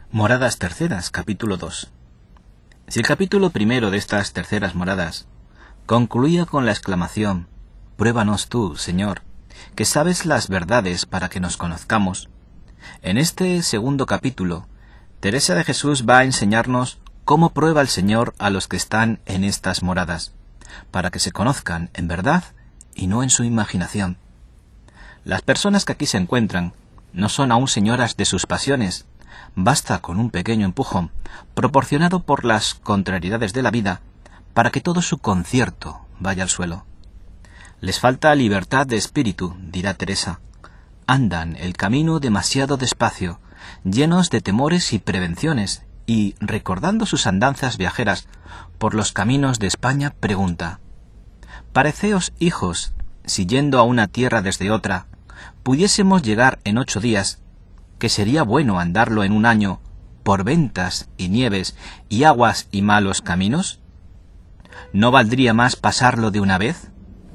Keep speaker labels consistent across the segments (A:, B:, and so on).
A: Moradas terceras, capítulo 2. Si el capítulo primero de estas terceras moradas concluía con la exclamación: «Pruébanos tú, Señor, que sabes las verdades para que nos conozcamos», en este segundo capítulo, Teresa de Jesús va a enseñarnos cómo prueba el Señor a los que están en estas moradas, para que se conozcan en verdad y no en su imaginación. Las personas que aquí se encuentran no son aún señoras de sus pasiones. Basta con un pequeño empujón, proporcionado por las contrariedades de la vida, para que todo su concierto vaya al suelo. Les falta libertad de espíritu, dirá Teresa. Andan el camino demasiado despacio, llenos de temores y prevenciones, y, recordando sus andanzas viajeras por los caminos de España, pregunta: «Pareceos, hijos, si yendo a una tierra desde otra, pudiésemos llegar en 8 días, que sería bueno andarlo en 1 año, por ventas y nieves y aguas y malos caminos? ¿No valdría más pasarlo de una vez?».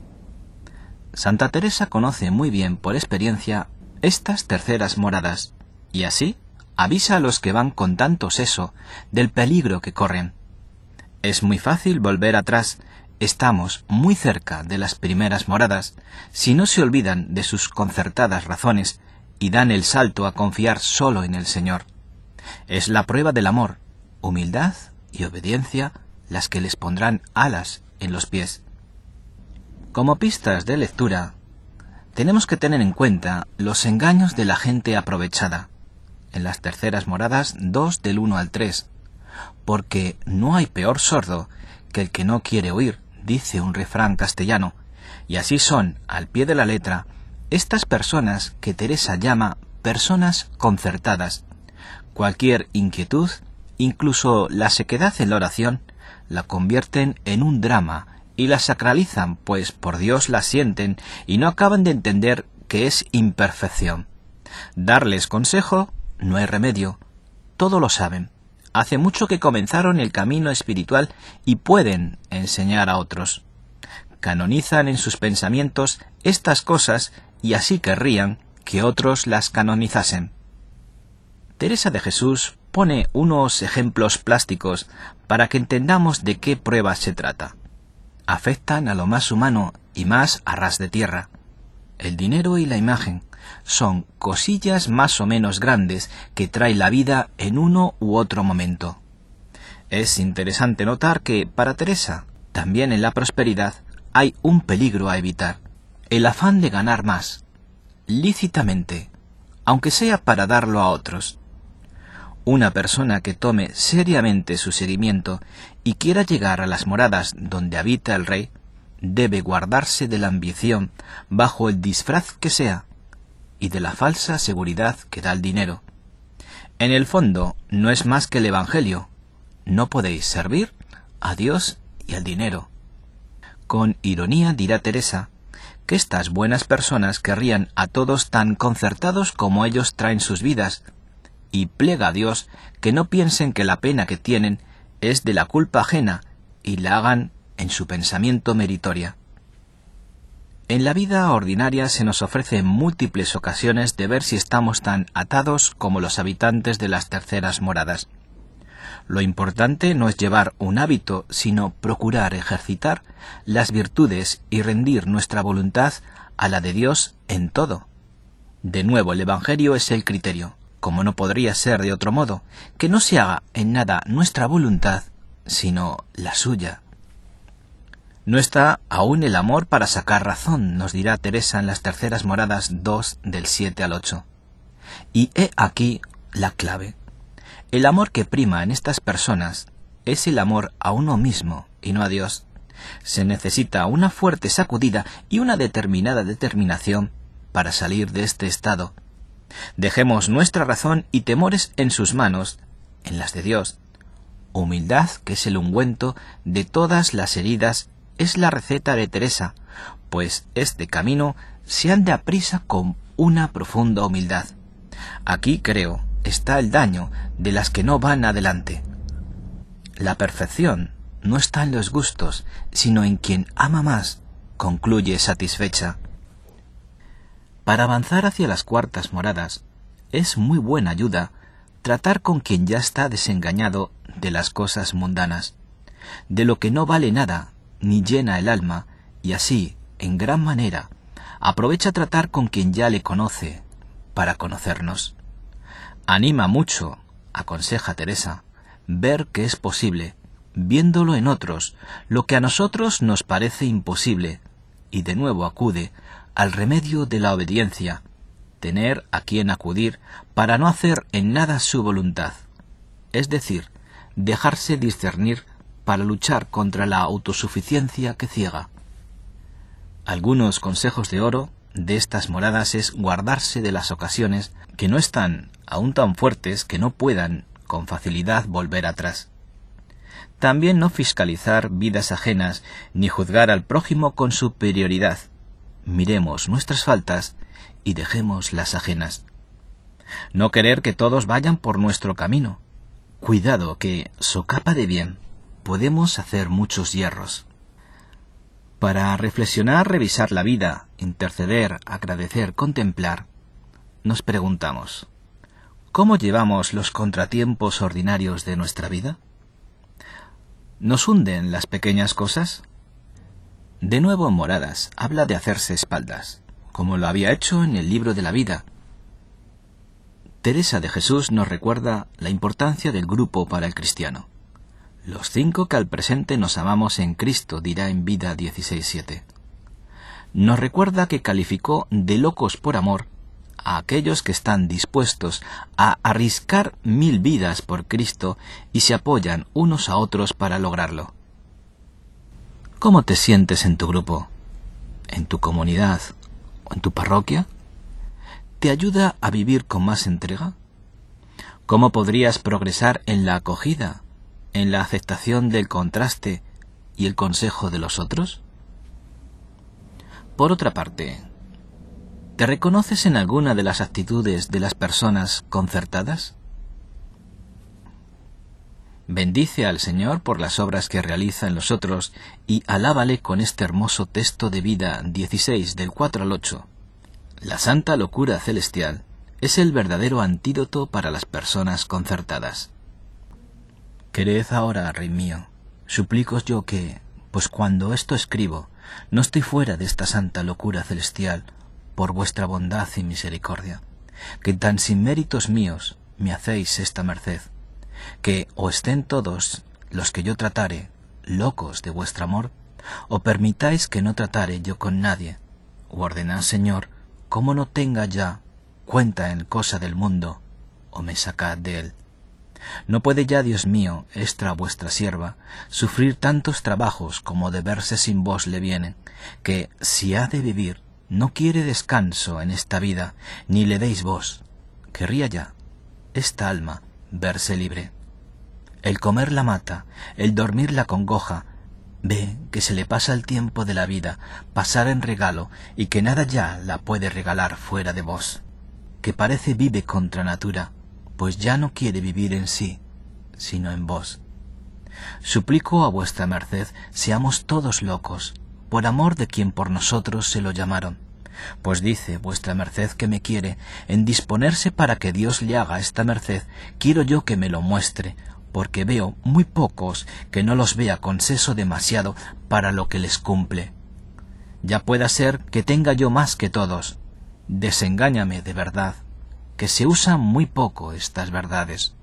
A: Santa Teresa conoce muy bien por experiencia estas terceras moradas, y así avisa a los que van con tanto seso del peligro que corren. Es muy fácil volver atrás, estamos muy cerca de las primeras moradas, si no se olvidan de sus concertadas razones y dan el salto a confiar solo en el Señor. Es la prueba del amor, humildad y obediencia las que les pondrán alas en los pies. Como pistas de lectura, tenemos que tener en cuenta los engaños de la gente aprovechada, en las terceras moradas 2 del 1 al 3, porque no hay peor sordo que el que no quiere oír, dice un refrán castellano, y así son, al pie de la letra, estas personas que Teresa llama personas concertadas. Cualquier inquietud, incluso la sequedad en la oración, la convierten en un drama y la sacralizan, pues por Dios la sienten y no acaban de entender que es imperfección. Darles consejo no hay remedio, todo lo saben. Hace mucho que comenzaron el camino espiritual y pueden enseñar a otros. Canonizan en sus pensamientos estas cosas y así querrían que otros las canonizasen. Teresa de Jesús pone unos ejemplos plásticos para que entendamos de qué pruebas se trata. Afectan a lo más humano y más a ras de tierra. El dinero y la imagen son cosillas más o menos grandes que trae la vida en uno u otro momento. Es interesante notar que, para Teresa, también en la prosperidad hay un peligro a evitar: el afán de ganar más, lícitamente, aunque sea para darlo a otros. Una persona que tome seriamente su seguimiento y quiera llegar a las moradas donde habita el Rey, debe guardarse de la ambición bajo el disfraz que sea, y de la falsa seguridad que da el dinero. En el fondo, no es más que el Evangelio: no podéis servir a Dios y al dinero. Con ironía dirá Teresa que estas buenas personas querrían a todos tan concertados como ellos traen sus vidas, y plega a Dios que no piensen que la pena que tienen es de la culpa ajena y la hagan en su pensamiento meritoria. En la vida ordinaria se nos ofrecen múltiples ocasiones de ver si estamos tan atados como los habitantes de las terceras moradas. Lo importante no es llevar un hábito, sino procurar ejercitar las virtudes y rendir nuestra voluntad a la de Dios en todo. De nuevo, el Evangelio es el criterio, como no podría ser de otro modo, que no se haga en nada nuestra voluntad, sino la suya. No está aún el amor para sacar razón, nos dirá Teresa en las terceras moradas 2 del 7 al 8. Y he aquí la clave. El amor que prima en estas personas es el amor a uno mismo y no a Dios. Se necesita una fuerte sacudida y una determinada determinación para salir de este estado. Dejemos nuestra razón y temores en sus manos, en las de Dios. Humildad, que es el ungüento de todas las heridas, es la receta de Teresa, pues este camino se anda aprisa con una profunda humildad. Aquí, creo, está el daño de las que no van adelante. La perfección no está en los gustos, sino en quien ama más, concluye satisfecha. Para avanzar hacia las cuartas moradas, es muy buena ayuda tratar con quien ya está desengañado de las cosas mundanas, de lo que no vale nada ni llena el alma, y así, en gran manera, aprovecha tratar con quien ya le conoce para conocernos. Anima mucho, aconseja Teresa, ver que es posible, viéndolo en otros, lo que a nosotros nos parece imposible, y de nuevo acude al remedio de la obediencia, tener a quien acudir para no hacer en nada su voluntad, es decir, dejarse discernir para luchar contra la autosuficiencia que ciega. Algunos consejos de oro de estas moradas es guardarse de las ocasiones que no están aún tan fuertes que no puedan con facilidad volver atrás. También no fiscalizar vidas ajenas ni juzgar al prójimo con superioridad. Miremos nuestras faltas y dejemos las ajenas. No querer que todos vayan por nuestro camino. Cuidado que, socapa de bien, podemos hacer muchos hierros. Para reflexionar, revisar la vida, interceder, agradecer, contemplar, nos preguntamos, ¿cómo llevamos los contratiempos ordinarios de nuestra vida? ¿Nos hunden las pequeñas cosas? De nuevo en Moradas habla de hacerse espaldas, como lo había hecho en el libro de la vida. Teresa de Jesús nos recuerda la importancia del grupo para el cristiano. Los 5 que al presente nos amamos en Cristo, dirá en Vida 16:7. Nos recuerda que calificó de locos por amor a aquellos que están dispuestos a arriscar 1000 vidas por Cristo y se apoyan unos a otros para lograrlo. ¿Cómo te sientes en tu grupo, en tu comunidad o en tu parroquia? ¿Te ayuda a vivir con más entrega? ¿Cómo podrías progresar en la acogida, en la aceptación del contraste y el consejo de los otros? Por otra parte, ¿te reconoces en alguna de las actitudes de las personas concertadas? Bendice al Señor por las obras que realiza en los otros y alábale con este hermoso texto de Vida 16 del 4 al 8. La santa locura celestial es el verdadero antídoto para las personas concertadas. Quered ahora, Rey mío, suplícos yo que, pues cuando esto escribo, no estoy fuera de esta santa locura celestial, por vuestra bondad y misericordia, que tan sin méritos míos me hacéis esta merced, que o estén todos los que yo tratare locos de vuestro amor, o permitáis que no tratare yo con nadie, o ordenad, Señor, como no tenga ya cuenta en cosa del mundo, o me sacad de él. No puede ya, Dios mío, esta vuestra sierva, sufrir tantos trabajos como de verse sin vos le vienen, que, si ha de vivir, no quiere descanso en esta vida, ni le deis vos. Querría ya esta alma verse libre. El comer la mata, el dormir la congoja. Ve que se le pasa el tiempo de la vida, pasar en regalo, y que nada ya la puede regalar fuera de vos. Que parece vive contra natura, pues ya no quiere vivir en sí, sino en vos. Suplico a vuestra merced seamos todos locos, por amor de quien por nosotros se lo llamaron, pues dice vuestra merced que me quiere, en disponerse para que Dios le haga esta merced, quiero yo que me lo muestre, porque veo muy pocos que no los vea con seso demasiado para lo que les cumple. Ya pueda ser que tenga yo más que todos, desengáñame de verdad, que se usan muy poco estas verdades.